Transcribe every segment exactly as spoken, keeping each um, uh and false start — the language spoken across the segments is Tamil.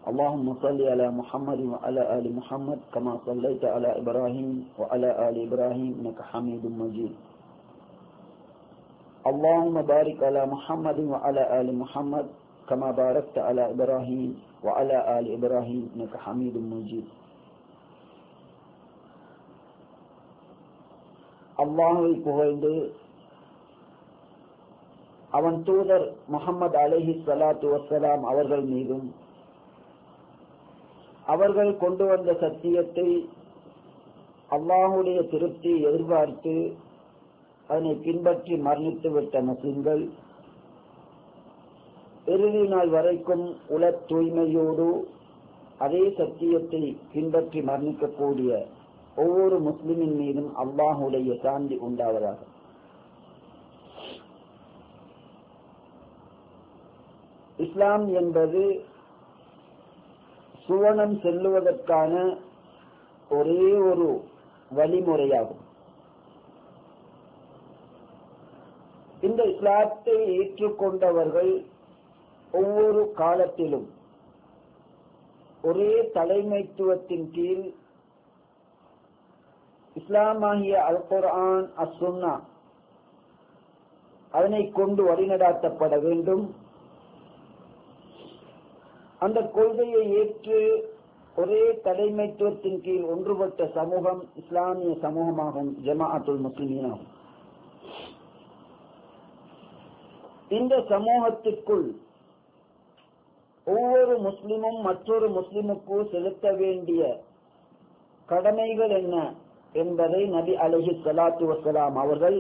اللهم صل على محمد وعلى آل محمد كما صليت على إبراهيم وعلى آل إبراهيم إنك حميد مجيد. اللهم بارك على محمد وعلى آل محمد كما باركت على إبراهيم وعلى آل إبراهيم إنك حميد مجيد. அல்லாஹ்வை புகழ்ந்து அவன் தூதர் முஹம்மது அலைஹி ஸலாத்து வஸ்ஸலாம் அவர்கள் மீதும் அவர்கள் கொண்டு வந்த சத்தியத்தை அல்லாஹ்வுடைய திருப்தி எதிர்பார்த்து அதனை பின்பற்றி மரணித்து விட்ட முஸ்லிம்கள் இறுதி நாள் வரைக்கும் உள தூய்மையோடு அதே சத்தியத்தை பின்பற்றி மரணிக்கக்கூடிய ஒவ்வொரு முஸ்லிமின் மீதும் அல்லாஹ்வுடைய சாந்தி உண்டாவதாக. இஸ்லாம் என்பது சுவனம் செல்லுவதற்கான ஒரே ஒரு வழிமுறையாகும். இந்த இஸ்லாத்தை ஏற்றுக்கொண்டவர்கள் ஒவ்வொரு காலத்திலும் ஒரே தலைமைத்துவத்தின் கீழ் இஸ்லாமாகிய அல் குர்ஆன் அஸ் சுன்னா அதனை கொண்டு வழிநடாத்தப்பட வேண்டும். அந்த கொள்கையை ஏற்று ஒரே தலைமைத்துவத்தின் கீழ் ஒன்றுபட்ட சமூகம் இஸ்லாமிய சமூகமாகும், ஜமாஅத்துல் முஸ்லிமீன் ஆகும். இந்த சமூகத்திற்குள் ஒவ்வொரு முஸ்லிமும் மற்றொரு முஸ்லிமுக்கு செலுத்த வேண்டிய கடமைகள் என்ன என்பதை நபி அலைஹி ஸலாத்து வஸ்ஸலாம் அவர்கள்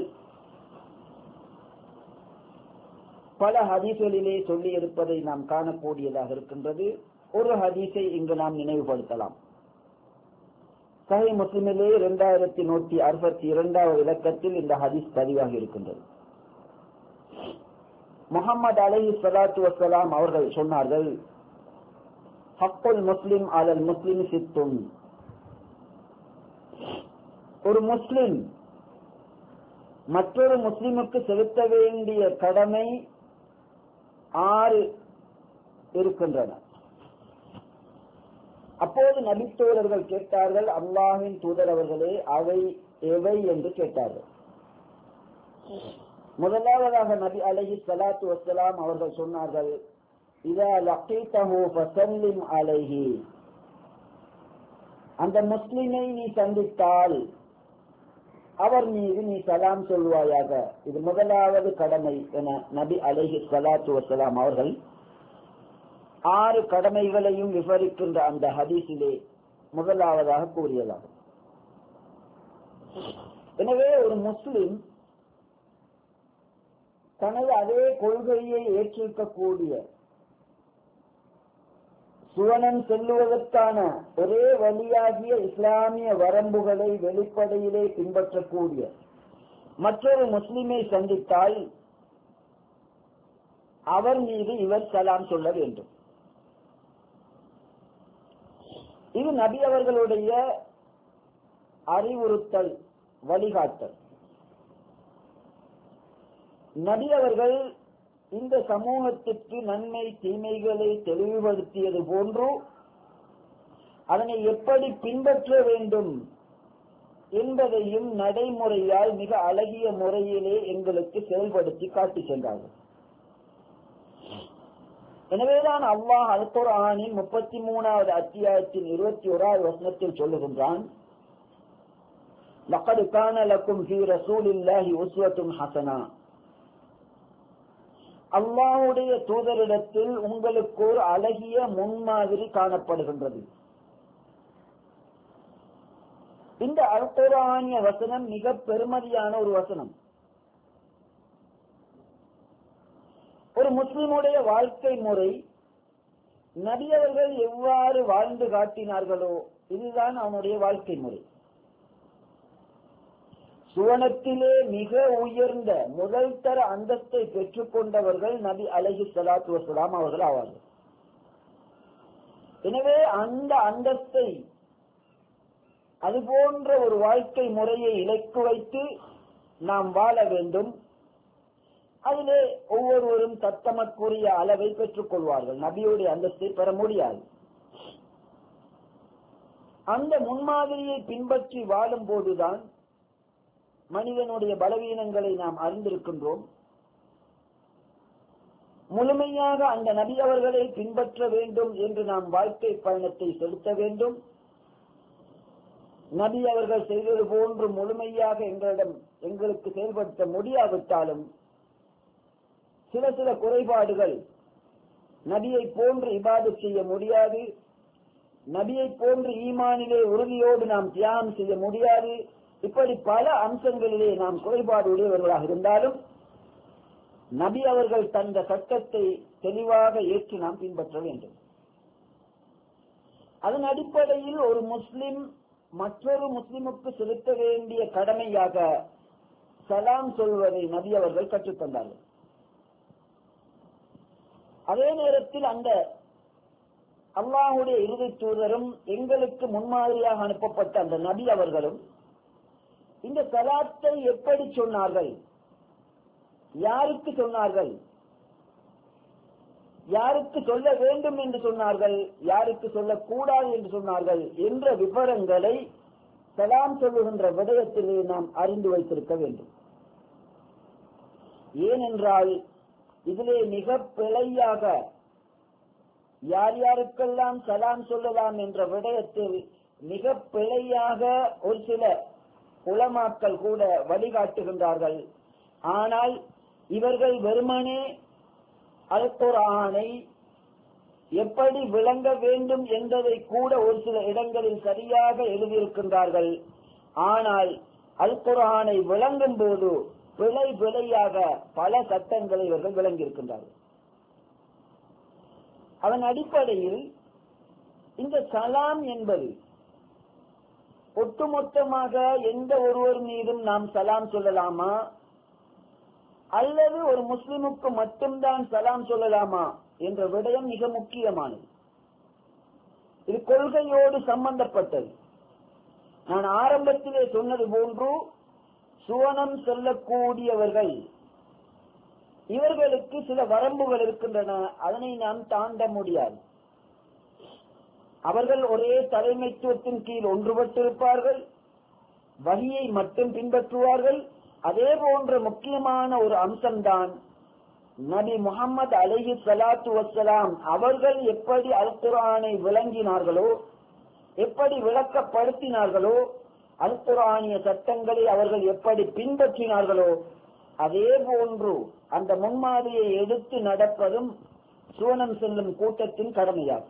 பல ஹதீஸ்களிலே சொல்லி இருப்பதை நாம் காணக்கூடியதாக இருக்கின்றது. ஒரு ஹதீஸை இங்கு நாம் நினைவுபடுத்தலாம். சஹீஹ் முஸ்லிமிலே இரண்டாயிரத்தி நூற்றி அறுபத்தி இரண்டாவது இலக்கத்தில் இந்த ஹதீஸ் பதிவாகி இருக்கின்றது. முஹம்மது அலைஹி ஸலாத்து வஸ்ஸலாம் அவர்கள் சொன்னார்கள், ஹக்குல் முஸ்லிம் அலல் முஸ்லிம் சித்துன். ஒரு முஸ்லிம் மற்றொரு முஸ்லிமுக்கு செலுத்த வேண்டிய கடமை ஆறு இருக்கின்றன. அப்போது நபித்தோழர்கள் கேட்டார்கள், அல்லாஹ்வின் தூதர் அவர்களே, அவை எவை என்று கேட்டார்கள். முதலாவதாக நபி அலைஹி ஸலாத்து வஸ்ஸலாம் அவர்கள் சொன்னார்கள், இதா லகீதஹு ஃபஸல்லிம் அலைஹி. அந்த முஸ்லிமை நீ சந்தித்தால் அவர் மீது நீ சலாம் சொல்வாயாக. இது முதலாவது கடமை என நபி அலைஹி ஸலாத்து வஸ்ஸலாம் அவர்கள் ஆறு கடமைகளையும் விவரிக்கின்ற அந்த ஹதீஸிலே முதலாவதாக கூறியதாகும். எனவே ஒரு முஸ்லிம் தனது அதே கொள்கையை ஏற்றிருக்கக்கூடிய சுவனம் செல்லுவதற்கான ஒரே வழியாகிய இஸ்லாமிய வரம்புகளை வெளிப்படையிலே பின்பற்றக்கூடிய மற்றொரு முஸ்லிமை சந்தித்தால் அவர் மீது இவர் சலாம் சொல்ல வேண்டும். இது நபி அவர்களுடைய அறிவுறுத்தல், வழிகாட்டல். நபி அவர்கள் இந்த சமூகத்திற்கு நன்மை தீமைகளை தெளிவுபடுத்தியது போன்று அதனை எப்படி பின்பற்ற வேண்டும் என்பதையும் நடைமுறையால் மிக அழகிய முறையிலே எங்களுக்கு செயல்படுத்தி காட்டி சென்றார்கள். எனவேதான் அல்லாஹ் அல் குர்ஆனின் முப்பத்தி மூணாவது அத்தியாயத்தின் இருபத்தி ஓராவது வசனத்தில் சொல்லுகின்றான், லகத் கான லக்கும் ஃபீ ரசூலில்லாஹி உஸ்வத்துன் ஹஸனா. அல்லாஹ்வுடைய தூதரிடத்தில் உங்களுக்கு ஒரு அழகிய முன்மாதிரி காணப்படுகின்றது. இந்த அல் குர்ஆனிய வசனம் மிக பெருமதியான ஒரு வசனம். ஒரு முஸ்லிமுடைய வாழ்க்கை முறை, நபி அவர்கள் எவ்வாறு வாழ்ந்து காட்டினார்களோ இதுதான் அவனுடைய வாழ்க்கை முறை. சுவனத்திலே மிக உயர்ந்த முதல் தர அந்தஸ்தை பெற்றுக் கொண்டவர்கள் நபி அலைஹி ஸலாத்து வஸ்ஸலாம் அவர்கள் ஆவார்கள். எனவே அந்த அந்தஸ்தை, அதுபோன்ற ஒரு வாழ்க்கை முறையை இலக்கு வைத்து நாம் வாழ வேண்டும். அதிலே ஒவ்வொருவரும் தத்தமக்குரிய அளவை பெற்றுக் கொள்வார்கள். நபியுடைய அந்தஸ்தை பெற முடியாது. அந்த முன்மாதிரியை பின்பற்றி வாழும் போதுதான் மனிதனுடைய பலவீனங்களை நாம் அறிந்திருக்கின்றோம். முழுமையாக அந்த நபி அவர்களை பின்பற்ற வேண்டும் என்று நாம் வாழ்க்கை பயணத்தை செலுத்த வேண்டும். நபி அவர்கள் செய்தது போன்று முழுமையாக எங்களிடம் எங்களுக்கு செயல்படுத்த முடியாவிட்டாலும் சில சில குறைபாடுகள், நபியை போன்று இபாதத் செய்ய முடியாது, நபியை போன்று ஈமானிலே உறுதியோடு நாம் தியாகம் செய்ய முடியாது, இப்படி பல அம்சங்களிலே நாம் குறைபாடு உடையவர்களாக இருந்தாலும் நபி அவர்கள் தந்த சட்டத்தை தெளிவாக ஏற்று நாம் பின்பற்ற வேண்டும். அதன் அடிப்படையில் ஒரு முஸ்லிம் மற்றொரு முஸ்லிமுக்கு செலுத்த வேண்டிய கடமையாக சலாம் சொல்வதை நபி அவர்கள் கற்றுத்தந்தார்கள். அதே நேரத்தில் அந்த அல்லாஹுடைய இறுதி தூதரும் எங்களுக்கு முன்மாதிரியாக அனுப்பப்பட்ட அந்த நபி அவர்களும் இந்த சலாத்தை எப்படி சொன்னார்கள், யாருக்கு சொன்னார்கள், யாருக்கு சொல்ல வேண்டும் என்று சொன்னார்கள், யாருக்கு சொல்லக்கூடாது என்று சொன்னார்கள் என்ற விவரங்களை சலாம் சொல்லுகின்ற விடயத்திலே நாம் அறிந்து வைத்திருக்க வேண்டும். ஏனென்றால் இதிலே மிக பிழையாக யார் யாருக்கெல்லாம் சலாம் சொல்லலாம் என்ற விடயத்தில் மிக பிழையாக ஒரு சில உலமாக்கள் கூட வழிகாட்டுகின்றார்கள். ஆனால் இவர்கள் வெறுமனே அல் குர்ஆனை எப்படி விளங்க வேண்டும் என்பதை கூட ஒரு சில இடங்களில் சரியாக எழுதியிருக்கின்றார்கள். ஆனால் அல் குர்ஆனை விளங்கும் போது பிழை பிழையாக பல சட்டங்களை இவர்கள் விளங்கியிருக்கின்றார்கள். அதன் அடிப்படையில் இந்த சலாம் என்பது ஒட்டுமொத்தமாக எந்த ஒருவர் மீதும் நாம் சலாம் சொல்லலாமா அல்லது ஒரு முஸ்லிமுக்கு மட்டும்தான் சலாம் சொல்லலாமா என்ற விடயம் மிக முக்கியமானது. இது கொள்கையோடு சம்பந்தப்பட்டது. நான் ஆரம்பத்திலே சொன்னது போன்று சுவனம் செல்லக்கூடியவர்கள், இவர்களுக்கு சில வரம்புகள் இருக்கின்றன, அதனை நாம் தாண்ட முடியாது. அவர்கள் ஒரே தலைமைத்துவத்தின் கீழ் ஒன்றுபட்டிருப்பார்கள், வஹியை மட்டும் பின்பற்றுவார்கள். அதே போன்ற முக்கியமான ஒரு அம்சம்தான் நபி முஹம்மது அலைஹி ஸலாத்து வஸ்ஸலாம் அவர்கள் எப்படி அல் குர்ஆனை விளங்கினார்களோ, எப்படி விளக்கப்படுத்தினார்களோ, அல் குர்ஆனிய சட்டங்களை அவர்கள் எப்படி பின்பற்றினார்களோ, அதே போன்று அந்த முன்மாதிரியை எடுத்து நடப்பதும் சுவனம் செல்லும் கூட்டத்தின் கடமையாகும்.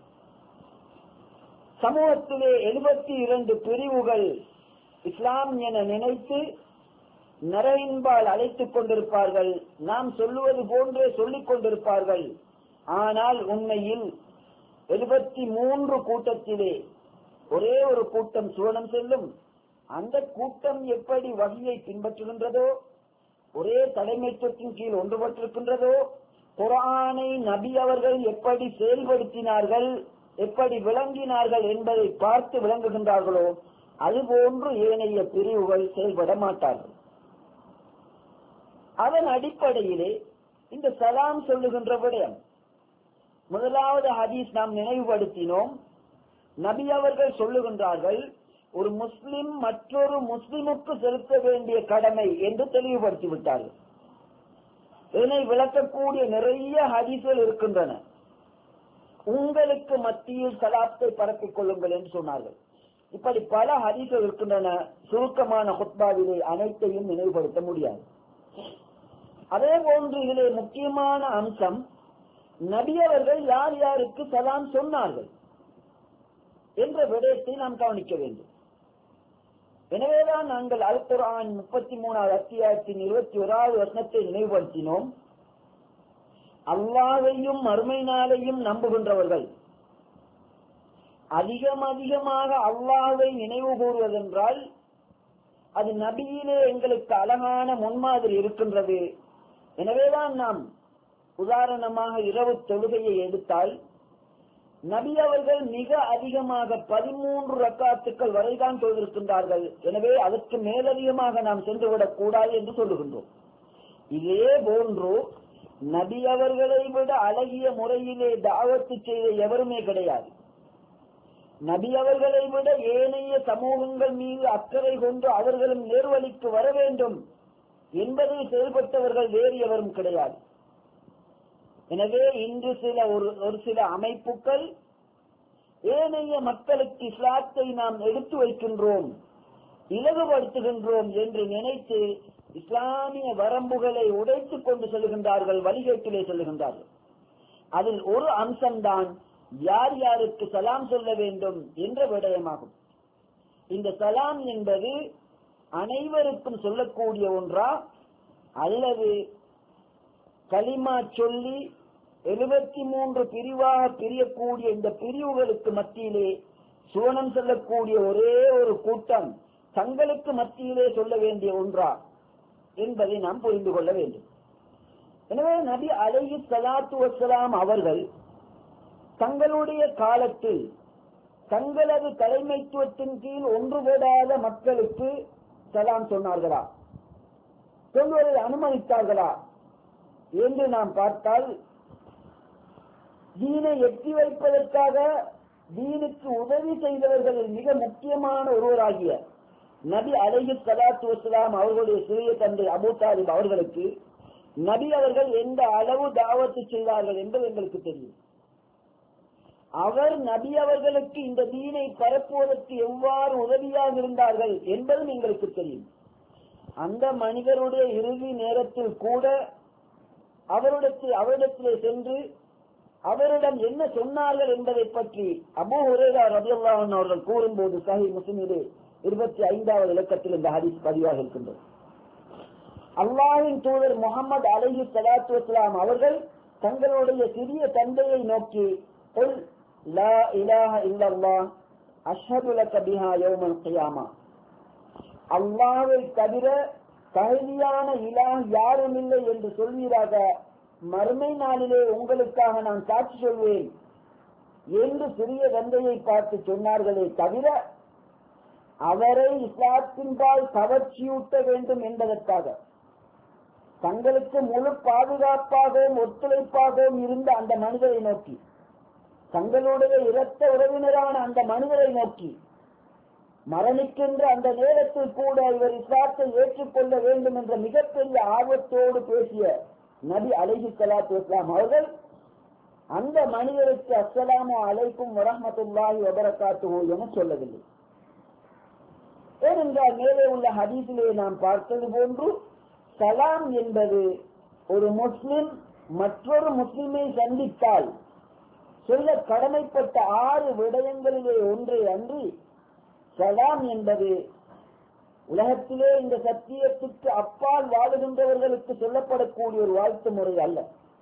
சமூகத்திலே எழுபத்தி இரண்டு பிரிவுகள் இஸ்லாம் என நினைத்து நரகின்பால் அழைத்துக் கொண்டிருப்பார்கள். நாம் சொல்லுவது போன்றே சொல்லிக் கொண்டிருப்பார்கள். ஆனால் உண்மையில் எழுபத்தி மூன்று கூட்டத்திலே ஒரே ஒரு கூட்டம் சுவனம் செல்லும். அந்த கூட்டம் எப்படி வஹியை பின்பற்றுகின்றதோ, ஒரே தலைமைத்துவத்தின் கீழ் ஒன்றுபட்டிருக்கின்றதோ, குர்ஆனை நபி அவர்கள் எப்படி செயல்படுத்தினார்கள், எப்படி விளங்கினார்கள் என்பதை பார்த்து விளங்குகின்றார்களோ, அதுபோன்று ஏனைய பிரிவுகள் செயல்பட மாட்டார்கள். அதன் அடிப்படையிலே இந்த சலாம் சொல்லுகின்ற விடயம், முதலாவது ஹதீஸ் நாம் நினைவுபடுத்தினோம். நபி அவர்கள் சொல்லுகின்றார்கள், ஒரு முஸ்லிம் மற்றொரு முஸ்லிமுக்கு செலுத்த வேண்டிய கடமை என்று தெளிவுபடுத்தி விட்டார்கள். இதனை விளக்கக்கூடிய நிறைய ஹதீஸ்கள் இருக்கின்றன. உங்களுக்கு மத்தியில் சலாத்தை பரப்பிக் கொள்ளுங்கள் என்று சொன்னார்கள். இப்படி பல ஹதீஸ்கள் இருக்கின்றன. சுருக்கமான ஹுத்பாவிலே அனைத்தையும் நினைவுபடுத்த முடியாது. அதே போன்று இதிலே முக்கியமான அம்சம், நபி அவர்கள் யார் யாருக்கு சலாம் சொன்னார்கள் என்ற விடயத்தை நாம் கவனிக்க வேண்டும். எனவேதான் நாங்கள் அல் குர்ஆன் முப்பத்தி மூணாவது அத்தியாயத்தின் இருபத்தி ஓராவது வசனத்தை நினைவுபடுத்தினோம். அல்லாஹ்வையும் மறுமை நாளையும் நம்புகின்றவர்கள் அதிகம் அதிகமாக அல்லாஹ்வை நினைவு கூறுவதென்றால் அது நபியிலே எங்களுக்கு அழகான முன்மாதிரி இருக்கின்றது. எனவேதான் நாம் உதாரணமாக இரவு தொழுகையை எடுத்தால் நபி அவர்கள் மிக அதிகமாக பதிமூன்று ரக்காத்துக்கள் வரைதான் தொழுதிருக்கின்றார்கள். எனவே அதற்கு மேலதிகமாக நாம் சென்றுவிடக் கூடாது என்று சொல்லுகின்றோம். இதே போன்று நபி அவர்களை விட அழகிய முறையிலே தாவத்து செய்த எவருமே கிடையாது. நபி அவர்களை விட ஏனைய சமூகங்கள் மீது அக்கறை கொண்டு அவர்களும் நேர்வழிக்கு வர வேண்டும் என்பதை செயல்பட்டவர்கள் வேறு எவரும் கிடையாது. எனவே இன்று சில ஒரு ஒரு சில அமைப்புகள் ஏனைய மக்களுக்கு இஸ்லாத்தை நாம் எடுத்து வைக்கின்றோம், இலகுபடுத்துகின்றோம் என்று நினைத்து இஸ்லாமிய வரம்புகளை உடைத்துக் கொண்டு செல்கின்றார்கள், வழிகேட்டிலே செல்கின்றார்கள். அதில் ஒரு அம்சம்தான் யார் யாருக்கு சலாம் சொல்ல வேண்டும் என்ற விடயமாகும். இந்த சலாம் என்பது அனைவருக்கும் சொல்லக்கூடிய ஒன்றா அல்லது கலிமா சொல்லி எழுபத்தி மூன்று பிரிவாக பிரியக்கூடிய இந்த பிரிவுகளுக்கு மத்தியிலே சுவனம் செல்லக்கூடிய ஒரே ஒரு கூட்டம் தங்களுக்கு மத்தியிலே சொல்ல வேண்டிய ஒன்றா என்பதை நாம் புரிந்து கொள்ள வேண்டும். எனவே நபி அலைஹி ஸலாத்து வஸ்ஸலாம் அவர்கள் தங்களுடைய காலத்தில் தங்களது தலைமைத்துவத்தின் கீழ் ஒன்றுபடாத மக்களுக்கு சலாம் சொன்னார்களா, சொல்வதை அனுமதித்தார்களா என்று நாம் பார்த்தால், தீனை எட்டி வைப்பதற்காக தீனுக்கு உதவி செய்தவர்களில் மிக முக்கியமான ஒருவராகிய நபி அலைஹி ஸலாத்து வஸ்ஸலாம் அவர்களுடைய சிறிய தந்தை அபூ தாலிப் அவர்களுக்கு நபி அவர்கள் எந்த அளவு தாவத்து செய்தார்கள் என்பது எங்களுக்கு தெரியும். அவர் நபி அவர்களுக்கு இந்த தீனை பரப்புவதற்கு எவ்வாறு உதவியாக இருந்தார்கள் என்பதும் எங்களுக்கு தெரியும். அந்த மனிதருடைய இறுதி நேரத்தில் கூட அவரிடத்தில் அவரிடத்திலே சென்று அவரிடம் என்ன சொன்னார்கள் என்பதை பற்றி அபூ ஹுரைரா ரலியல்லாஹு அன்ஹு அவர்கள் கூறும்போது சஹீஹ் முஸ்லிமிலே இருபத்தி ஐந்தாவது இலக்கத்தில் இந்த ஹதீஸ் பதிவாக இருக்கின்றது. அல்லாஹ்வின் தூதர் முஹம்மது அலைஹி ஸலாத்து வஸ்ஸலாம் அவர்கள் தங்களுடைய சிறிய தந்தையை நோக்கி குல் லா இலாஹ இல்லல்லாஹ் அஷ்ஹது லக பிஹா யௌமல் கியாமா, அல்லாஹ்வை தவிர தகுதியான இலாஹ் யாரும் இல்லை என்று சொல்வீராக, மறுமை நாளிலே உங்களுக்காக நான் சாட்சி சொல்வேன் என்று சிறிய தந்தையை பார்த்து சொன்னார்களே தவிர அவரை இஸ்லாத்தின்பால் கவர்ச்சியூட்ட வேண்டும் என்பதற்காக தங்களுக்கு முழு பாதுகாப்பாகவும் ஒத்துழைப்பாகவும் இருந்த அந்த மனிதரை நோக்கி, தங்களுடைய இரத்த உறவினரான அந்த மனிதரை நோக்கி மரணிக்கின்ற அந்த நேரத்தில் கூட இவர் இஸ்லாத்தை ஏற்றுக்கொள்ள வேண்டும் என்ற மிகப்பெரிய ஆர்வத்தோடு பேசிய நபி அலைஹி ஸலாத்து வஸ்ஸலாம் அவர்கள் அந்த மனிதருக்கு அஸ்ஸலாமு அலைக்கும் வரஹ்மத்துல்லாஹி வபரகாத்துஹு என சொல்லவில்லை. ஏனென்றால் மேலே உள்ள ஹதீஸிலே நாம் பார்த்தது போன்று சலாம் என்பது ஒரு முஸ்லிம் மற்றொரு முஸ்லிமை சந்தித்தால் சொல்ல கடமைப்பட்ட ஆறு விடயங்களிலே ஒன்றே அன்றி, சலாம் என்பது உலகத்திலே இந்த சத்தியத்துக்கு அப்பால் வாழுகின்றவர்களுக்கு சொல்லப்படக்கூடிய ஒரு வாழ்த்து முறை அல்ல.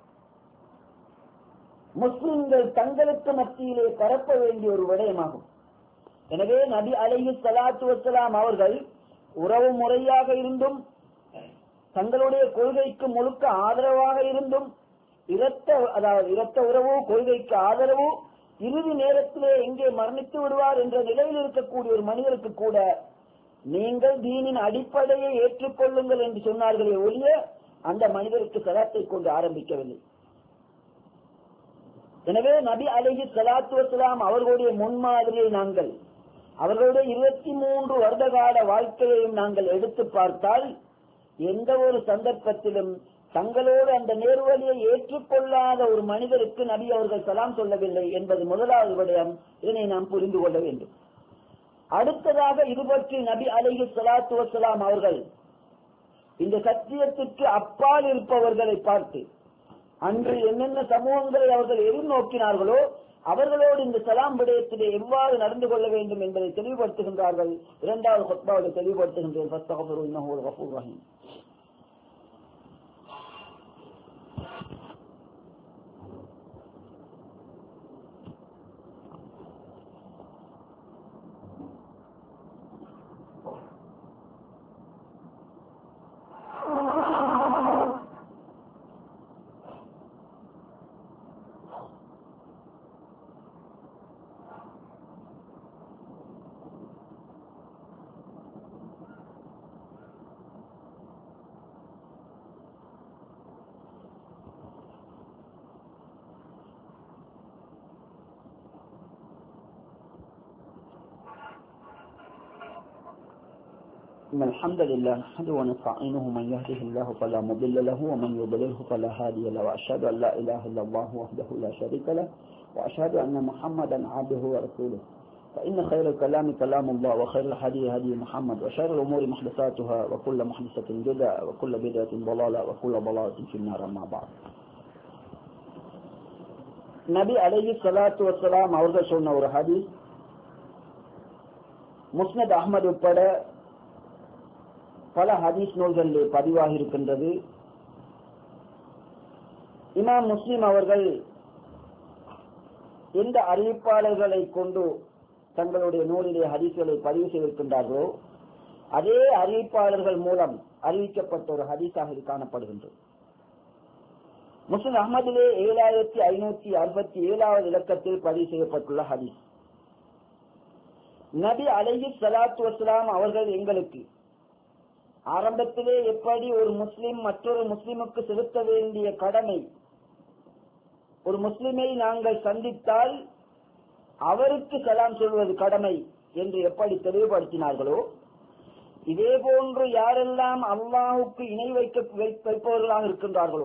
முஸ்லிம்கள் தங்களுக்கு மத்தியிலே பரப்ப வேண்டிய ஒரு விடயமாகும். எனவே நபி அலைஹி ஸலாத்து வஸ்ஸலாம் அவர்கள் உறவு முறையாக இருந்தும் தங்களுடைய கொள்கைக்கு முழுக்க ஆதரவாக இருந்தும் இரத்த அதாவது இரத்த உறவு கொள்கைக்கு ஆதரவு இறுதி நேரத்திலே எங்கே மரணித்து விடுவார் என்ற நிலையில் இருக்கக்கூடிய ஒரு மனிதருக்கு கூட நீங்கள் தீனின் அடிப்படையை ஏற்றுக்கொள்ளுங்கள் என்று சொன்னார்களே ஒழிய அந்த மனிதருக்கு சலாத்தை கொண்டு ஆரம்பிக்கவில்லை. எனவே நபி அலைஹி ஸலாத்து வஸ்ஸலாம் அவர்களுடைய முன்மாதிரியை நாங்கள் அவர்களுடைய இருபத்தி மூன்று வருட கால வாழ்க்கையையும் நாங்கள் எடுத்து பார்த்தால் எந்த ஒரு சந்தர்ப்பத்திலும் தங்களோடு அந்த நேர்வழியை ஏற்றுக்கொள்ளாத ஒரு மனிதருக்கு நபி அவர்கள் சலாம் சொல்லவில்லை என்பது முதலாவது விடயம். இதனை நாம் புரிந்து கொள்ள வேண்டும். அடுத்ததாக இது பற்றி நபி அலைஹி ஸலாத்து வஸ்ஸலாம் அவர்கள் இந்த சத்தியத்திற்கு அப்பால் இருப்பவர்களை பார்த்து அன்று என்னென்ன சமூகங்களை அவர்கள் எதிர்நோக்கினார்களோ அவர்களோடு இந்த சலாம் விடயத்திலே எவ்வாறு நடந்து கொள்ள வேண்டும் என்பதை தெளிவுபடுத்துகின்றார்கள். இரண்டாவது குத்பாவை தெளிவுபடுத்துகின்றேன். ஃபஸ்தக்ஃபிரு இன்னஹு ஹுவல் கஃபூர் ரஹீம். إن الحمد لله نحمده ونستعينه من يهده الله فلا مضل له ومن يضلله فلا هادي له وأشهد أن لا إله إلا الله وحده لا شريك له وأشهد أن محمدا عبده ورسوله فإن خير الكلام كلام الله وخير الهدي هدي محمد وشر الأمور محدثاتها وكل محدثة بدعة وكل بدعة ضلالة وكل ضلالة في النار أما بعد. நபி அலைஹி ஸலாத்து வஸ்ஸலாம் அவர்கள் சொன்ன ஒரு ஹதீஸ் முஸ்னத் அஹ்மத் உட்பட பல ஹதீஸ் நூல்களிலே பதிவாகி இருக்கின்றது. இமாம் முஸ்லிம் அவர்கள் எந்த அறிவிப்பாளர்களை கொண்டு தங்களுடைய நூலிலே ஹதீஸ்களை பதிவு செய்திருக்கின்றார்களோ அதே அறிவிப்பாளர்கள் மூலம் அறிவிக்கப்பட்ட ஒரு ஹதீஸாக இது காணப்படுகின்றது. முஸ்லிம் அஹ்மதிலே ஏழாயிரத்தி ஐநூத்தி அறுபத்தி ஏழாவது இலக்கத்தில் பதிவு செய்யப்பட்டுள்ள ஹதீஸ். நபி அலைஹி ஸலாத்து வஸ்ஸலாம் அவர்கள் எங்களுக்கு ஆரம்பத்திலே எப்படி ஒரு முஸ்லிம் மற்றொரு முஸ்லிமுக்கு செலுத்த வேண்டிய கடமை, ஒரு முஸ்லிமை நாங்கள் சந்தித்தால் அவருக்கு சலாம் சொல்வது கடமை என்று எப்படி தெளிவுபடுத்தினார்களோ, இதே போன்று யாரெல்லாம் அல்லாஹுக்கு இணை வைக்க வைப்பவர்களாக இருக்கின்றார்களோ,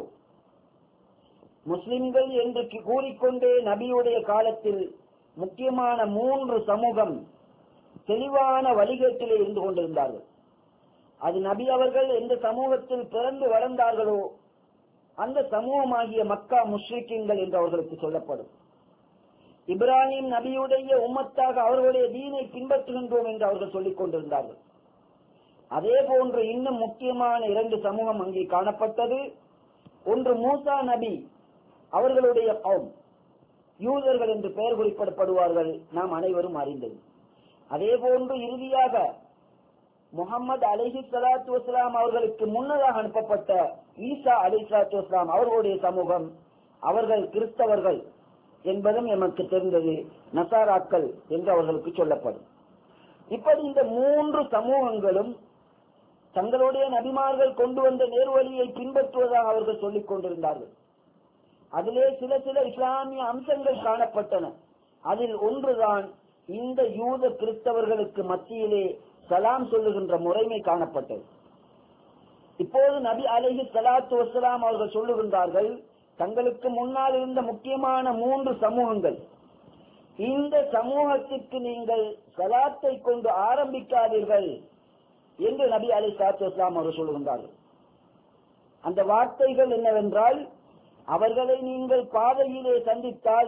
முஸ்லிம்கள் என்று கூறிக்கொண்டே நபியுடைய காலத்தில் முக்கியமான மூன்று சமூகம் தெளிவான வழிகேட்டிலே இருந்து கொண்டிருந்தார்கள். அது நபி அவர்கள் எந்த சமூகத்தில் பிறந்து வளர்ந்தார்களோ அந்த சமூகமாகிய மக்கா முஷ்ரிக்கீன்கள் என்று அவர்களுக்கு சொல்லப்படும். இப்ராஹிம் நபியுடைய உம்மத்தாக அவர்களுடைய தீனை பின்பற்றுகின்றோம் என்று அவர்கள் சொல்லிக் கொண்டிருந்தார்கள். அதே போன்று இன்னும் முக்கியமான இரண்டு சமூகம் அங்கே காணப்பட்டது. ஒன்று மூசா நபி அவர்களுடைய கௌம், யூதர்கள் என்று பெயர் குறிப்பிடப்படுவார்கள், நாம் அனைவரும் அறிந்தது. அதே போன்று இறுதியாக முஹம்மது அலைஹி ஸலாத்து வஸ்ஸலாம் அவர்களுக்கு முன்னதாக அனுப்பப்பட்ட ஈசா அலைஹி ஸலாத்து வஸ்ஸலாம் அவர்களுடைய சமூகம், அவர்கள் கிறிஸ்தவர்கள் என்பதும் எமக்கு தெரிந்தது, நசாராக்கள் என்று அவர்களுக்கு சொல்லப்படும். இப்படி இந்த மூன்று சமூகங்களும் தங்களுடைய நபிமார்கள் கொண்டு வந்த நேர்வழியை பின்பற்றுவதாக அவர்கள் சொல்லிக் கொண்டிருந்தார்கள். அதிலே சில சில இஸ்லாமிய அம்சங்கள் காணப்பட்டன. அதில் ஒன்றுதான் இந்த யூத கிறிஸ்தவர்களுக்கு மத்தியிலே சலாம் சொல்லுகின்ற முறைமை காணப்பட்டது. இப்போது நபி அலைஹி ஸலாத்து வஸ்ஸலாம் அவர்கள் சொல்லுகின்றார்கள், தங்களுக்கு முன்னால் இருந்த முக்கியமான மூன்று சமூகங்கள், இந்த சமூகத்திற்கு நீங்கள் சலாத்தை கொண்டு ஆரம்பிக்காதீர்கள் என்று நபி அலைஹி ஸலாத்து வஸ்ஸலாம் அவர்கள் சொல்லுகின்றார்கள். அந்த வார்த்தைகள் என்னவென்றால், அவர்களை நீங்கள் பாதையிலே சந்தித்தால்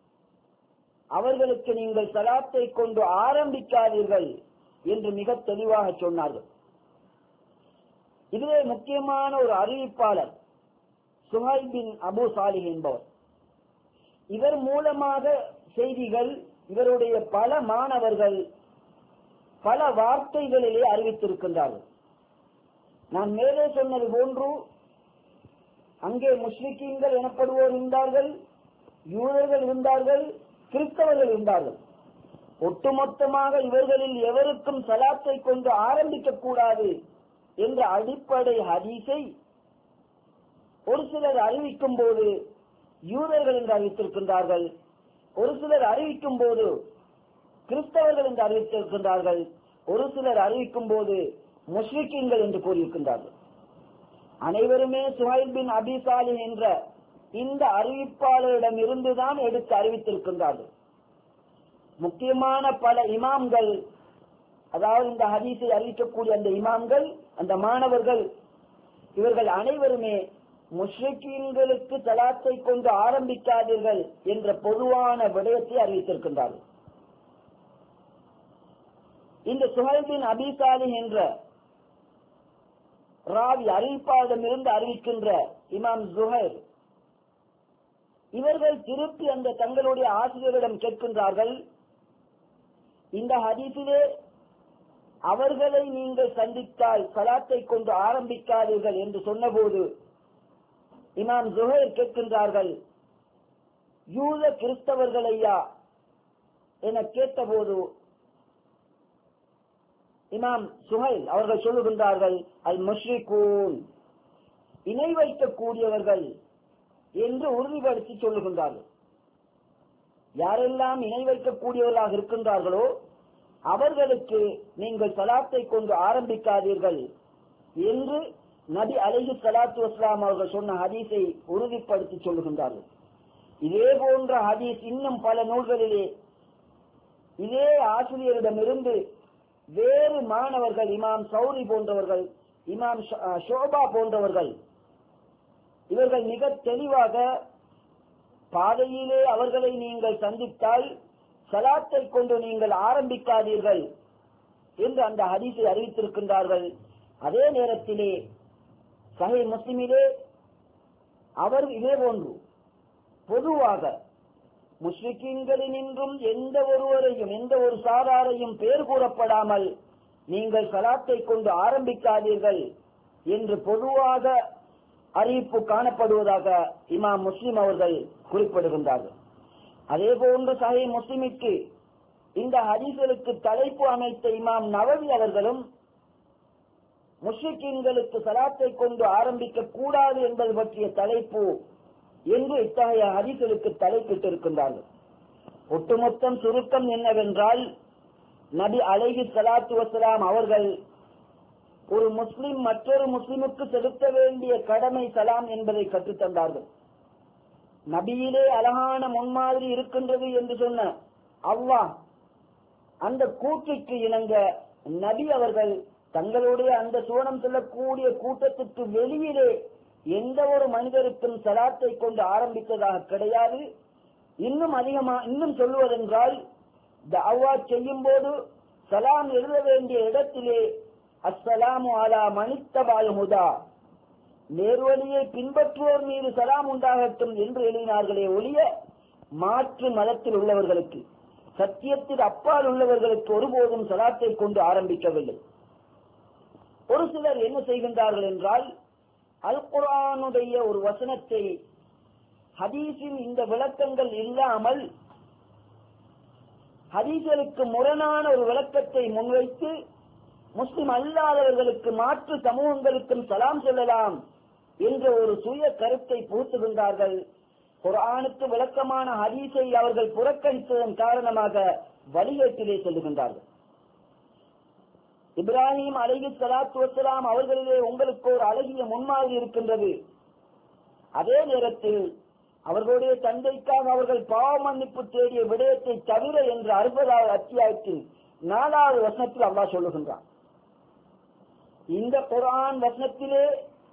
அவர்களுக்கு நீங்கள் சலாத்தை கொண்டு ஆரம்பிக்காதீர்கள் என்று மிக தெளிவாக சொன்னார்கள். இதுவே முக்கியமான ஒரு அறிவிப்பாளர் சுஹைல் பின் அபு சாலிஹ் என்பவர். இவர் மூலமாக செய்திகள் இவருடைய பல மாணவர்கள் பல வார்த்தைகளிலே அறிவித்திருக்கின்றார்கள். நான் மேலே சொன்னது போன்று அங்கே முஸ்லிக்கீன்கள் எனப்படுவோர் இருந்தார்கள், யூதர்கள் இருந்தார்கள், கிறிஸ்தவர்கள் இருந்தார்கள். ஒட்டுமொத்தமாக இவர்களில் எவருக்கும் சலாத்தை கொண்டு ஆரம்பிக்க கூடாது என்ற அடிப்படை ஹதீஸை ஒரு சிலர் அறிவிக்கும் போது யூதர்கள் என்று அறிவித்திருக்கின்றார்கள், ஒரு சிலர் அறிவிக்கும் போது கிறிஸ்தவர்கள் என்று அறிவித்திருக்கின்றார்கள், ஒரு சிலர் அறிவிக்கும் போது முஸ்லிக்கீன்கள் என்று கூறியிருக்கின்றார்கள். அனைவருமே சுஹைல் பின் அபி சாலிஹ் என்ற இந்த அறிவிப்பாளரிடம் இருந்துதான் எடுத்து அறிவித்திருக்கின்றார்கள். முக்கியமான பல இமாம்கள், அதாவது இந்த ஹதீஸை அறிவிக்கக்கூடிய அந்த இமாம்கள், அந்த மாணவர்கள், இவர்கள் அனைவருமே முஷ்ரிக்கீன்களுக்கு சலாத்தை கொண்டு ஆரம்பிக்காதீர்கள் என்ற பொதுவான விடயத்தை அறிவித்திருக்கின்றார்கள். இந்த சுஹைல் பின் அபி சாலிஹ் என்ற ராவி அறிவிப்பாளரிடமிருந்து அறிவிக்கின்ற இமாம் ஜுஹைர், இவர்கள் திருப்பி அந்த தங்களுடைய ஆசிரியரிடம் கேட்கின்றார்கள், இந்த ஹதீஸிலே அவர்களை நீங்கள் சந்தித்தால் சலாத்தை கொண்டு ஆரம்பிக்காதீர்கள் என்று சொன்னபோது இமாம் ஜுஹைர் கேட்கின்றார்கள், யூத கிறிஸ்தவர்களையா என கேட்டபோது இமாம் சுஹைல் அவர்கள் சொல்லுகின்றார்கள், அல் முஷ்ரிகூன், இணை வைக்கக்கூடியவர்கள் என்று உறுதிப்படுத்தி சொல்லுகின்றார்கள். யாரெல்லாம் இணை வைக்கக்கூடியவர்களாக இருக்கின்றார்களோ அவர்களுக்கு நீங்கள் சலாத்தை கொண்டு ஆரம்பிக்காதீர்கள் என்று நபி அலைஹி ஸலாத்து வஸலாம் அவர்கள் சொன்ன ஹதீஸை உறுதிப்படுத்தி சொல்லுகின்றார்கள். இதே போன்ற ஹதீஸ் இன்னும் பல நூல்களிலே இதே ஆசிரியரிடமிருந்து வேறு மாணவர்கள், இமாம் சௌரி போன்றவர்கள், இமாம் ஷோபா போன்றவர்கள், இவர்கள் மிக தெளிவாக பாதையிலே அவர்களை நீங்கள் சந்தித்தால் சலாத்தை கொண்டு நீங்கள் ஆரம்பிக்காதீர்கள் என்று அந்த ஹதீஸை அறிவித்திருக்கின்றார்கள். அதே நேரத்திலே சஹீஹ் முஸ்லிமிலே அவர் இதே போன்று பொதுவாக முஸ்லிம்களினின்றும் எந்த ஒருவரையும் எந்த ஒரு சாராரையும் பேர் கூறப்படாமல் நீங்கள் சலாத்தை கொண்டு ஆரம்பிக்காதீர்கள் என்று பொதுவாக அறிவிப்பு காணப்படுவதாக இமாம் முஸ்லிம் அவர்கள் குறிப்பிடுகின்றார்கள். அதே போன்று சஹீஹ் முஸ்லிமுக்கு இந்த ஹதீஸ்களுக்கு தலைப்பு அமைத்த இமாம் நவவி அவர்களும் முஸ்லிம்களுக்கு சலாத்தை கொண்டு ஆரம்பிக்க கூடாது என்பது பற்றிய தலைப்பு என்று இத்தகைய ஹதீஸ்களுக்கு தலைப்பிட்டிருக்கின்றார்கள். ஒட்டுமொத்தம் சுருக்கம் என்னவென்றால், நபி அலைஹி ஸலாத்து வஸலாம் அவர்கள் ஒரு முஸ்லிம் மற்றொரு முஸ்லிமுக்கு செலுத்த வேண்டிய கடமை சலாம் என்பதை கற்றுத்தந்தார்கள். நபியிலே அழகான முன்மாதிரி இருக்கின்றது என்று சொன்ன அல்லாஹ் அந்த கூற்றுக்கு இணங்க நபி அவர்கள் தங்களுடைய அந்த சுவனம் செல்லக்கூடிய கூட்டத்திற்கு வெளியிலே எந்த ஒரு மனிதருக்கும் சலாத்தை கொண்டு ஆரம்பித்ததாக கிடையாது. இன்னும் அதிகமா இன்னும் சொல்வதென்றால், தஅவா செய்யும் போது சலாம் எழுத வேண்டிய இடத்திலே அஸ்ஸலாமு அலா மனித்தபால் ஹுதா, நேர்வழியை பின்பற்றுவோர் மீது சலாம் உண்டாகட்டும் என்று எழுதினார்களே ஒழிய மாற்று மதத்தில் உள்ளவர்களுக்கு, சத்தியத்தில் அப்பால் உள்ளவர்களுக்கு ஒருபோதும் சலாத்தை கொண்டு ஆரம்பிக்கவில்லை. ஒரு சிலர் என்ன செய்கின்றார்கள் என்றால், அல் குர்ஆனுடைய ஒரு வசனத்தை ஹதீஸின் இந்த விளக்கங்கள் இல்லாமல் ஹதீஸ்களுக்கு முரணான ஒரு விளக்கத்தை முன்வைத்து முஸ்லிம் அல்லாதவர்களுக்கு மாற்று சமூகங்களுக்கும் சலாம் சொல்லலாம் என்ற ஒரு சுய கருத்தை புகுத்துகின்றார்கள். குர்ஆனுக்கு விளக்கமான ஹதீஸை அவர்கள் புறக்கணித்ததன் காரணமாக வழிகேட்டிலே செல்லுகின்றார்கள். இப்ராஹிம் அலைஹி ஸலாத்து வஸலாம் அவர்களிலே உங்களுக்கு ஒரு அழகிய முன்மாதிரி இருக்கின்றது. அதே நேரத்தில் அவர்களுடைய தந்தைக்காக அவர்கள் பாவ மன்னிப்பு தேடிய விடயத்தை தவிர என்ற அறுபதாவது அத்தியாயத்தில் நாலாவது வசனத்தில் அல்லாஹ் சொல்லுகின்றான். இந்த குர்ஆன் வசனத்திலே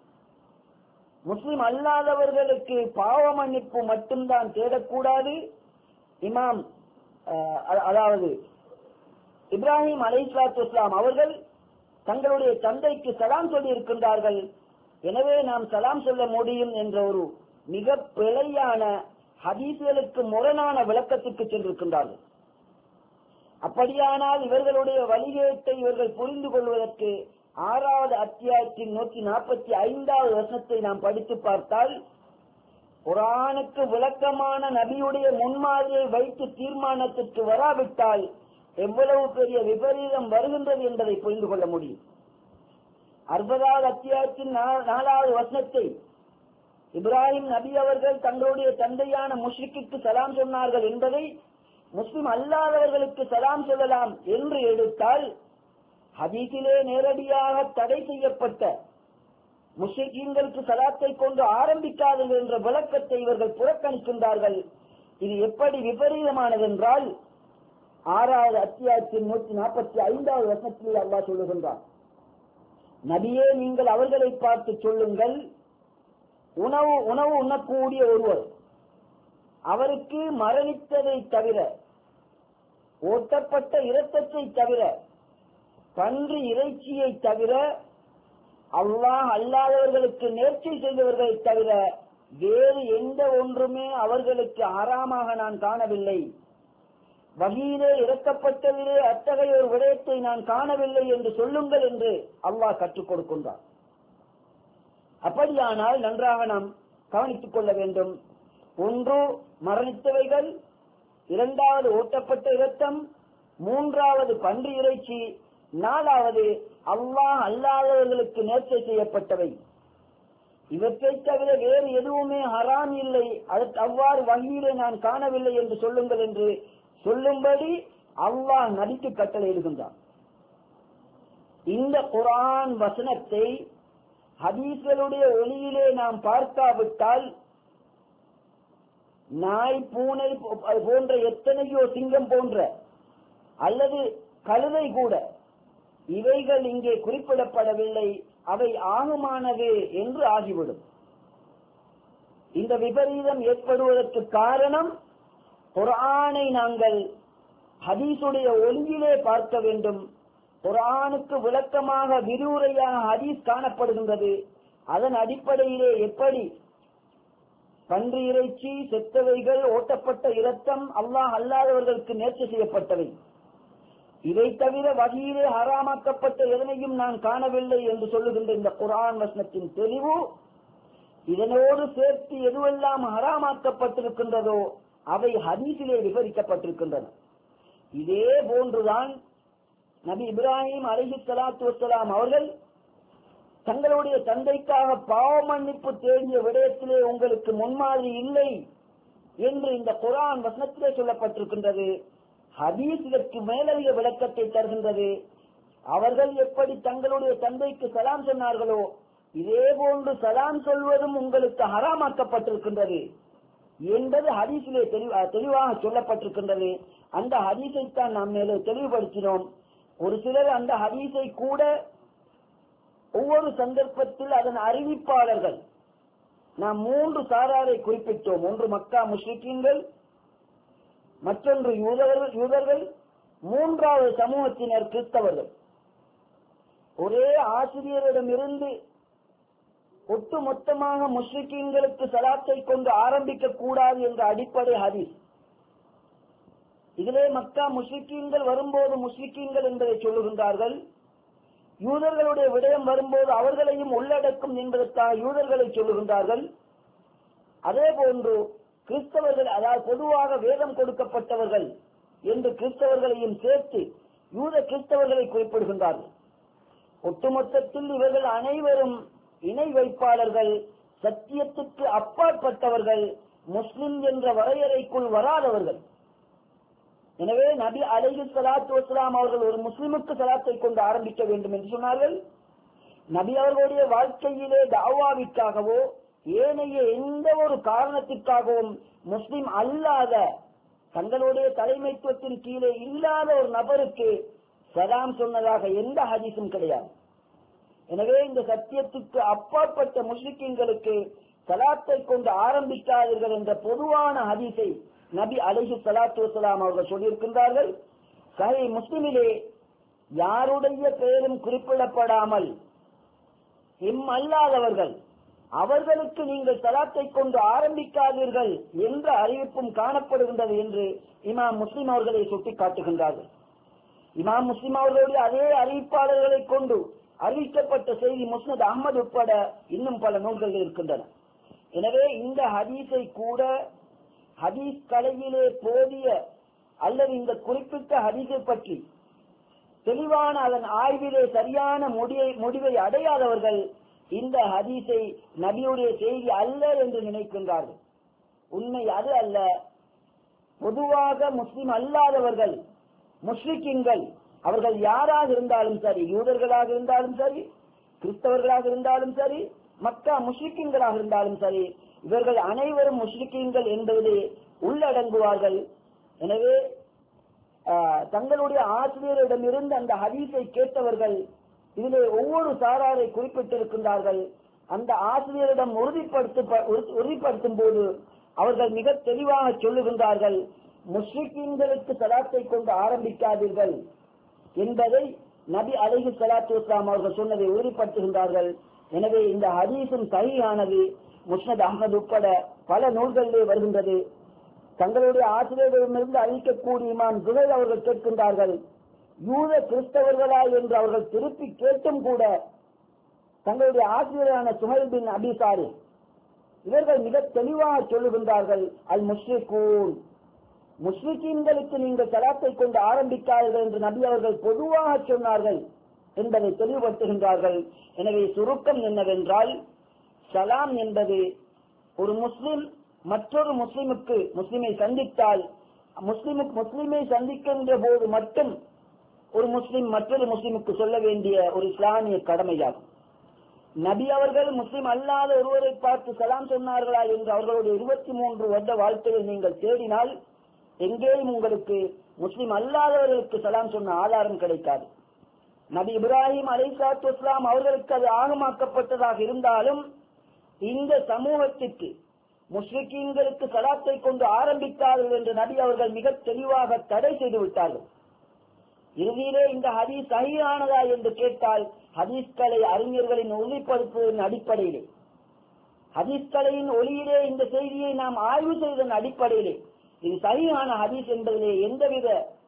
முஸ்லிம் அல்லாதவர்களுக்கு பாவ மன்னிப்பு மட்டும்தான் தேடக்கூடாது. இமாம் அதாவது இப்ராஹிம் அலைஹிஸ்ஸலாத்து வஸலாம் அவர்கள் தங்களுடைய தந்தைக்கு சலாம் சொல்லி இருக்கின்றார்கள், எனவே நாம் சலாம் சொல்ல முடியும் என்ற ஒரு மிக பிழையான ஹதீஸ்களுக்கு முரணான விளக்கத்துக்கு சென்றிருக்கின்றார்கள். அப்படியானால் இவர்களுடைய வழிகேட்டை இவர்கள் புரிந்து கொள்வதற்கு ஆறாவது அத்தியாயத்தின் நூற்றி நாற்பத்தி ஐந்தாவது வசனத்தை நாம் படித்து பார்த்தால், குர்ஆனுக்கு விளக்கமான நபியுடைய முன்மாதிரியை வைத்து தீர்மானத்திற்கு வராவிட்டால் எவ்வளவு பெரிய விபரீதம் வருகின்றது என்பதை புரிந்து கொள்ள முடியும். அறுபதாவது அத்தியாயத்தின் நாலாவது வசனத்தை இப்ராஹிம் நபி அவர்கள் தங்களுடைய தந்தையான முஷ்ரிக்குக்கு சலாம் சொன்னார்கள் என்பதை முஸ்லிம் அல்லாதவர்களுக்கு சலாம் சொல்லலாம் என்று எடுத்தால், ஹதீஸிலே நேரடியாக தடை செய்யப்பட்ட முஷ்ரிக்கீன்களுக்கு சலாத்தை கொண்டு ஆரம்பிக்காதீர்கள் என்ற விளக்கத்தை இவர்கள் புறக்கணிக்கின்றார்கள். இது எப்படி விபரீதமானது என்றால், ஆறாவது அத்தியாயத்தின் நூற்றி நாற்பத்தி ஐந்தாவது வசனத்தில் அல்லாஹ் சொல்லுகின்றார், நபியே நீங்கள் அவர்களை பார்த்து சொல்லுங்கள், உணவு உணவு உண்ணக்கூடிய ஒருவர் அவருக்கு மரணித்ததை தவிர, ஓட்டப்பட்ட இரத்தத்தை தவிர, பன்றி இறைச்சியை தவிர, அல்லாஹ் அல்லாதவர்களுக்கு நேர்ச்சை செய்தவர்களை தவிர வேறு எந்த ஒன்றுமே அவர்களுக்கு ஹராமாக நான் காணவில்லை. வஹீயிலே இறக்கப்பட்டதிலே அத்தகைய ஒரு விடயத்தை நான் காணவில்லை என்று சொல்லுங்கள் என்று அல்லாஹ் கற்றுக் கொடுக்கின்றார். அப்படியானால் நன்றாக நாம் கவனித்துக் கொள்ள வேண்டும். ஒன்று மரணித்தவைகள், இரண்டாவது ஓட்டப்பட்ட இரத்தம், மூன்றாவது பன்றி இறைச்சி, நாலாவது அல்லாஹ் அல்லாதவர்களுக்கு நேர்ச்சை செய்யப்பட்டவை. இவற்றை தவிர வேறு எதுவுமே ஹராம் இல்லை, அதற்கு அவ்வாறு வகையிலே நான் காணவில்லை என்று சொல்லுங்கள் என்று சொல்லும்படி அல்லாஹ் நபிக்கு கட்டளை இடுகின்றான். இந்த குர்ஆன் வசனத்தை ஹதீஸ்களுடைய ஒளியிலே நாம் பார்க்காவிட்டால் நாய், பூனை போன்ற எத்தனையோ, சிங்கம் போன்ற அல்லது கழுதை கூட இவைகள் இங்கே குறிப்பிடப்படவில்லை, அவை ஆகுமானது என்று ஆகிவிடும். இந்த விபரீதம் ஏற்படுவதற்கு காரணம் குர்ஆனை நாங்கள் ஹதீஸுடைய ஒளியிலே பார்க்க வேண்டும். குர்ஆனுக்கு விளக்கமாக விரிவுரையாக ஹதீஸ் காணப்படுகின்றது. அதன் அடிப்படையிலே எப்படி பன்றி இறைச்சி, செத்தவைகள், ஓட்டப்பட்ட இரத்தம் அல்லாஹ் அல்லாதவர்களுக்கு நேர்ச்சி செய்யப்பட்டவை, இதை தவிர வகையிலே ஹராமாக்கப்பட்ட எதனையும் நான் காணவில்லை என்று சொல்லுகின்ற இந்த குர்ஆன் வசனத்தின் தெளிவு, இதனோடு சேர்த்து எதுவெல்லாம் ஹராமாக்கப்பட்டிருக்கின்றதோ அவை ஹதீஸிலே விவரிக்கப்பட்டிருக்கின்றன. இதே போன்றுதான் நபி இப்ராஹிம் அலைஹிஸ்ஸலாத்து வஸ்ஸலாம் அவர்கள் தங்களுடைய தந்தைக்காக பாவ மன்னிப்பு தேடிய விடயத்திலே உங்களுக்கு முன்மாதிரி இல்லை என்று இந்த குர்ஆன் வசனத்திலே சொல்லப்பட்டிருக்கின்றது. ஹதீஸ் இதற்கு மேலதிக விளக்கத்தை தருகின்றது. அவர்கள் எப்படி தங்களுடைய தந்தைக்கு சலாம் சொன்னார்களோ இதே போன்று சலாம் சொல்வதும் உங்களுக்கு ஹராமாக்கப்பட்டிருக்கின்றது என்பது ஹதீஸிலே தெளிவாக சொல்லப்பட்டிருக்கின்றது. அந்த ஹதீஸை தான் நாம் மேலே தெளிவுபடுத்தினோம். ஒரு சிலர் அந்த ஹதீஸை கூட ஒவ்வொரு சந்தர்ப்பத்தில் அதன் அறிவிப்பாளர்கள், நாம் மூன்று சாராரை குறிப்பிட்டோம். ஒன்று மக்கா முஷ்ரிக்கீன்கள், மற்றொன்று யூதர்கள் யூதர்கள் மூன்றாவது சமூகத்தினர் கிறிஸ்தவர்கள். ஒரே ஆசிரியரிடமிருந்து ஒட்டுமொத்தமாக முஷ்ரிக்கீன்களுக்கு சலாத்தை கொண்டு ஆரம்பிக்க கூடாது என்ற அடிப்படை ஹதீஸ். இதிலே மக்கா முஷ்ரிக்கீன்கள் வரும்போது முஷ்ரிக்கீன்கள் என்பதை சொல்லுகின்றார்கள். யூதர்களுடைய விடயம் வரும்போது அவர்களையும் உள்ளடக்கும் என்பதற்காக யூதர்களை சொல்லுகின்றார்கள். அதே போன்று கிறிஸ்தவர்கள், அதாவது பொதுவாக வேதம் கொடுக்கப்பட்டவர்கள் என்று கிறிஸ்தவர்களையும் சேர்த்து யூத கிறிஸ்தவர்களை குறிப்பிடுகின்றார்கள். ஒட்டுமொத்தத்தில் இவர்கள் அனைவரும் இணை வைப்பாளர்கள், சத்தியத்துக்கு அப்பாற்பட்டவர்கள், முஸ்லிம் என்ற வரையறைக்குள் வராதவர்கள். எனவே நபி அலைஹிஸ்ஸலாத்து வஸ்ஸலாம் அவர்கள் ஒரு முஸ்லிமுக்கு சலாத்தை கொண்டு ஆரம்பிக்க வேண்டும் என்று சொன்னார்கள். நபி அவர்களுடைய வாழ்க்கையிலே தாவாவிற்காகவோ ஏனைய எந்த ஒரு காரணத்திற்காகவும் முஸ்லிம் அல்லாத, தங்களுடைய தலைமைத்துவத்தின் கீழே இல்லாத ஒரு நபருக்கு சலாம் சொன்னதாக எந்த ஹதீஸும் கிடையாது. எனவே இந்த சத்தியத்துக்கு அப்பாற்பட்ட முஸ்லிம்களுக்கு சலாத்தை கொண்டு ஆரம்பிக்காதீர்கள் என்ற பொதுவான ஹதீஸை நபி அலைஹிஸ்ஸலாத்து வஸ்ஸலாம் அவர்கள் சொல்லியிருக்கின்றார்கள். சஹீஹ் முஸ்லிமிலே யாருடைய பெயரும் குறிப்பிடப்படாமல் இம் அல்லாதவர்கள், அவர்களுக்கு நீங்கள் சலாத்தை கொண்டு ஆரம்பிக்காதீர்கள் என்ற அறிவிப்பும் காணப்படுகின்றது என்று இமாம் முஸ்லிம் அவர்களை சுட்டிக்காட்டுகின்றார்கள். இமாம் முஸ்லிம் அவர்களுடைய அதே அறிவிப்பாளர்களை கொண்டு அறிவிக்கப்பட்ட செய்தி முஸ்னத் அஹ்மது உட்பட இன்னும் பல நூல்கள் இருக்கின்றன. எனவே இந்த ஹதீஸை கூட ஹதீஸ் கலையிலே போதிய அல்லது இந்த குறிப்பிட்ட ஹதீஸை பற்றி தெளிவான அதன் ஆய்விலே சரியான முடிவை அடையாதவர்கள் இந்த ஹதீஸை நபியுடைய செய்தி அல்ல என்று நினைக்கின்றார்கள். உண்மை அது அல்ல. பொதுவாக முஸ்லிம் அல்லாதவர்கள், முஷ்ரிக்கீன்கள், அவர்கள் யாராக இருந்தாலும் சரி, யூதர்களாக இருந்தாலும் சரி, கிறிஸ்தவர்களாக இருந்தாலும் சரி, மக்கா முஷ்ரிக்கீன்களாக இருந்தாலும் சரி, இவர்கள் அனைவரும் முஷ்ரிக்கீன்கள் என்பதிலே உள்ளடங்குவார்கள். எனவே தங்களுடைய ஆசிரியரிடமிருந்து அந்த ஹதீஸை கேட்டவர்கள் இதிலே ஒவ்வொரு சாராரை குறிப்பிட்டிருக்கின்றார்கள். அந்த ஆசிரியரிடம் உறுதிப்படுத்தும் போது அவர்கள் மிக தெளிவாக சொல்லுகின்றார்கள், முஷ்ரிக்கீன்களுக்கு சலாத்தை கொண்டு ஆரம்பிக்காதீர்கள் என்பதை நபி அலைஹிஸ்ஸலாத்து வஸ்ஸலாம் அவர்கள் சொன்னதை உறுதிப்படுத்துகின்றார்கள். எனவே இந்த ஹதீஸும் சஹீஹானது. முஸ்னத் அஹ்மது உட்பட பல நூல்களிலே வருகின்றது. தங்களுடைய ஆசிரியர்களிடமிருந்து அறிவிக்கக்கூடிய இமாம் ஜுஹைல் அவர்கள் கேட்கின்றார்கள், யூத கிறிஸ்தவர்களா என்று அவர்கள் திருப்பி கேட்டும் கூட தங்களுடைய ஆசிரியரான சுஹைல் பின் அபி சாலிஹ் இவர்கள் மிக தெளிவாக சொல்லுகின்றார்கள், அல் முஷ்ரிகூன், முஸ்லிம்களுக்கு நீங்கள் சலாத்தை கொண்டு ஆரம்பிக்காதீர்கள் என்று நபி அவர்கள் பொதுவாக சொன்னார்கள் என்பதை தெளிவுபடுத்துகின்றார்கள். எனவே சுருக்கம் என்னவென்றால், சலாம் என்பது ஒரு முஸ்லிம் மற்றொரு முஸ்லிமுக்கு முஸ்லிமை சந்தித்தால் முஸ்லிமுக்கு முஸ்லிமை சந்திக்கின்ற போது மட்டும் ஒரு முஸ்லிம் மற்றொரு முஸ்லிமுக்கு சொல்ல வேண்டிய ஒரு இஸ்லாமிய கடமையாகும். நபி அவர்கள் முஸ்லிம் அல்லாத ஒருவரை பார்த்து சலாம் சொன்னார்களா என்று அவர்களுடைய இருபத்தி மூன்று வருட வாழ்க்கையில் நீங்கள் தேடினால் எங்கேயும் உங்களுக்கு முஸ்லிம் அல்லாதவர்களுக்கு சலாம் சொன்ன ஆதாரம் கிடைக்காது. நபி இப்ராஹிம் அலைஹிஸ்ஸலாத்து வஸ்ஸலாம் அவர்களுக்கு அது ஆகமாக்கப்பட்டதாக இருந்தாலும் இந்த சமூகத்திற்கு முஸ்லிம்களுக்கு சலாத்தை கொண்டு ஆரம்பித்தார்கள் என்று நபி அவர்கள் மிக தெளிவாக தடை செய்து விட்டார்கள். இறுதியிலே இந்த ஹதீஸ் சஹீஹானதா என்று கேட்டால் ஹதீஸ்களை அறிஞர்களின் உறுதிப்படுத்துவதன் அடிப்படையிலே, ஹதீஸ்களின் ஒளியிலே இந்த செய்தியை நாம் ஆய்வு செய்ததன் அடிப்படையிலே இது சஹீஹான ஹதீஸ் என்பதிலே எந்தவித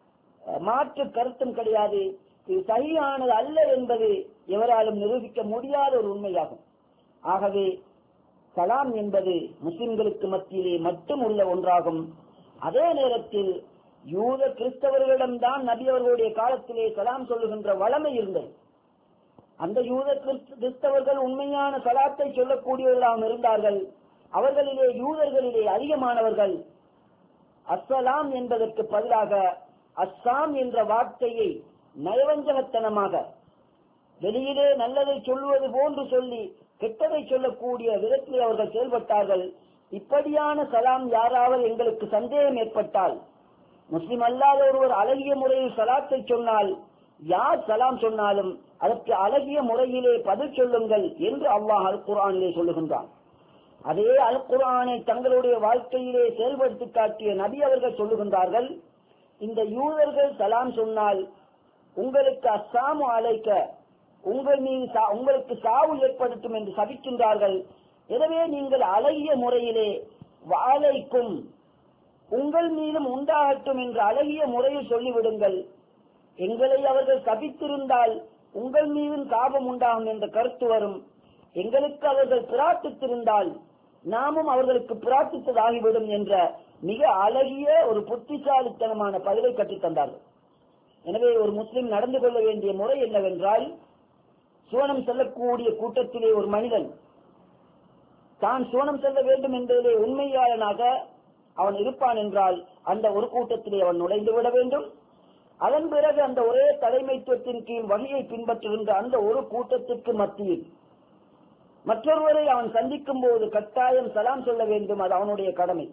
மாற்று கருத்தும் கிடையாது. இது சஹீஹானது அல்ல என்பது எவராலும் நிரூபிக்க முடியாத ஒரு உண்மையாகும். ஆகவே சலாம் என்பது முஸ்லிம்களுக்கு மத்தியிலே மட்டும் உள்ள ஒன்றாகும். அதே நேரத்தில் யூத கிறிஸ்தவர்களிடம்தான் நபி அவர்களுடைய காலத்திலே சலாம் சொல்லுகின்ற வளமை இருந்தது. அந்த யூத கிறிஸ்தவர்கள் உண்மையான சலாத்தை சொல்லக்கூடியவர்களாக இருந்தார்கள். அவர்களிலே யூதர்களிலே அதிகமானவர்கள் அஸ்ஸலாம் என்பதற்கு பதிலாக அஸ்ஸாம் என்ற வார்த்தையை நயவஞ்சகத்தனமாக வெளியிலே நல்லதை சொல்வது போன்று சொல்லி கெட்டதை சொல்லக்கூடிய விதத்திலே அவர்கள் செயல்பட்டார்கள். இப்படியான சலாம் யாராவது எங்களுக்கு சந்தேகம் ஏற்பட்டால், முஸ்லிம் அல்லாத ஒருவர் அழகிய முறையில் சலாத்தை சொன்னால், யார் சலாம் சொன்னாலும் அதற்கு அழகிய முறையிலே பதில் சொல்லுங்கள் என்று அல்லாஹ் அல் குர்ஆனிலே சொல்லுகின்றான். அதே அல் குர்ஆனை தங்களுடைய வாழ்க்கையிலே செயல்படுத்தி காட்டிய நபி அவர்கள் சொல்லுகின்றார்கள், இந்த யூதர்கள் சலாம் சொன்னால் உங்களுக்கு அஸ்ஸாமு அலைக்க, உங்கள் மீது உங்களுக்கு சாவு ஏற்படுத்தும் என்று சபிக்கின்றார்கள். எனவே நீங்கள் அழகிய முறையிலே வாழைக்கும் உங்கள் மீதும் உண்டாகட்டும் என்று அழகிய முறையில் சொல்லிவிடுங்கள். எங்களை அவர்கள் சபித்திருந்தால் உங்கள் மீதும் சாபம் உண்டாகும் என்ற கருத்து வரும். எங்களுக்கு அவர்கள் பிரார்த்தித்திருந்தால் நாமும் அவர்களுக்கு பிரார்த்தித்ததாகிவிடும் என்ற மிக அழகிய ஒரு புத்திசாலித்தனமான பதிலை கற்றுத் தந்தார்கள். எனவே ஒரு முஸ்லிம் நடந்து கொள்ள வேண்டிய முறை என்னவென்றால், சுவனம் செல்லக்கூடிய கூட்டத்திலே ஒரு மனிதன் தான் சுவனம் செல்ல வேண்டும் என்பதிலே உண்மையாளனாக அவன் இருப்பான் என்றால் அந்த ஒரு கூட்டத்திலே அவன் நுழைந்து விட வேண்டும். அதன் பிறகு அந்த ஒரே தலைமைத்துவத்தின் கீழ் வகையை பின்பற்றுகின்ற அந்த ஒரு கூட்டத்திற்கு மத்தியில் மற்றொருவரை அவன் சந்திக்கும் போது கட்டாயம் சலாம் சொல்ல வேண்டும். அது அவனுடைய கடமை.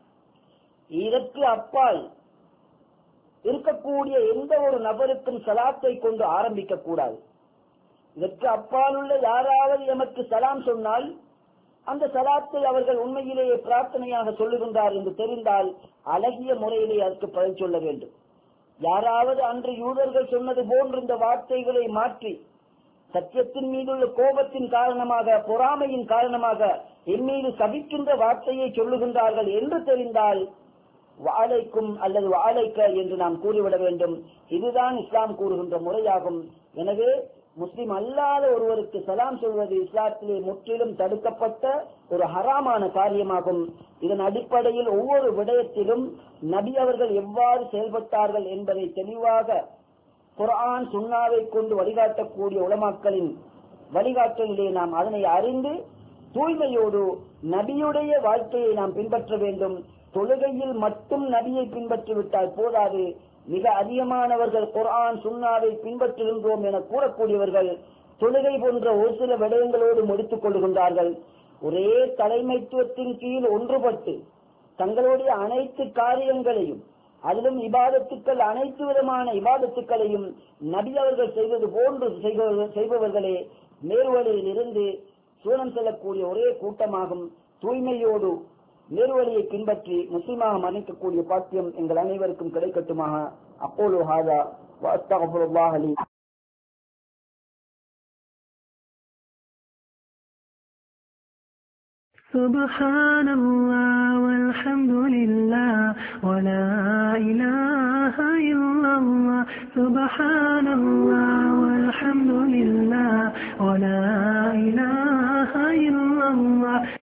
இதற்கு அப்பால் இருக்கக்கூடிய எந்த ஒரு நபருக்கும் சலாத்தை கொண்டு ஆரம்பிக்க கூடாது. இதற்கு அப்பால் உள்ள யாராவது எமக்கு சலாம் சொன்னால் அந்த சலாத்தை அவர்கள் உண்மையிலேயே பிரார்த்தனையாக சொல்லுகின்றார் என்று தெரிந்தால் அழகிய முறையிலே அதற்கு பதில் சொல்ல வேண்டும். யாராவது அன்று யூதர்கள் சொன்னது போன்று இந்த வார்த்தைகளை மாற்றி சத்தியத்தின் மீதுள்ள கோபத்தின் காரணமாக, பொறாமையின் காரணமாக என் மீது சபிக்கின்ற வார்த்தையை சொல்லுகின்றார்கள் என்று தெரிந்தால் வாழைக்கும் அல்லது வாழைக்க என்று நாம் கூறிவிட வேண்டும். இதுதான் இஸ்லாம் கூறுகின்ற முறையாகும். எனவே முஸ்லிம் அல்லாத ஒருவருக்கு சலாம் சொல்வது இஸ்லாத்திலே முற்றிலும் தடுக்கப்பட்ட ஒரு ஹராமான காரியமாகும். இதன் அடிப்படையில் ஒவ்வொரு விடயத்திலும் நபி அவர்கள் எவ்வாறு செயல்பட்டார்கள் என்பதை தெளிவாக குர்ஆன் சுன்னாவை கொண்டு வழிகாட்டக்கூடிய உலமாக்களின் வழிகாட்டலிலே நாம் அதனை அறிந்து தூய்மையோடு நபியுடைய வாழ்க்கையை நாம் பின்பற்ற வேண்டும். தொழுகையில் மட்டும் நபியை பின்பற்றிவிட்டால் போதாது. மிக அதிகமானவர்கள் குர்ஆன் சுன்னாவை பின்பற்றுகின்றோம் என கூறக்கூடியவர்கள் தொழுகை போன்ற ஒரு சில விடயங்களோடு முடித்துக் கொள்கின்றார்கள். ஒரே தலைமைத்துவத்தின் கீழ் ஒன்றுபட்டு தங்களுடைய அனைத்து காரியங்களையும், அதிலும் இபாதத்துக்கள் அனைத்து விதமான இபாதத்துக்களையும் நபி அவர்கள் செய்வது போன்று செய்பவர்களே நேர்வழியில் இருந்து சூனம் செல்லக்கூடிய ஒரே கூட்டமாகும். தூய்மையோடு நேர்வழியை பின்பற்றி முஸ்லிமாக மன்னிக்கக்கூடிய பாக்கியம் எங்கள் அனைவருக்கும் கிடைக்கட்டுமாக. அக்கூலு ஹாதா வ அஸ்தக்ஃபிருல்லாஹ் லி. Subhanallah walhamdulillah wa la ilaha illallah. Subhanallah walhamdulillah wa la ilaha illallah.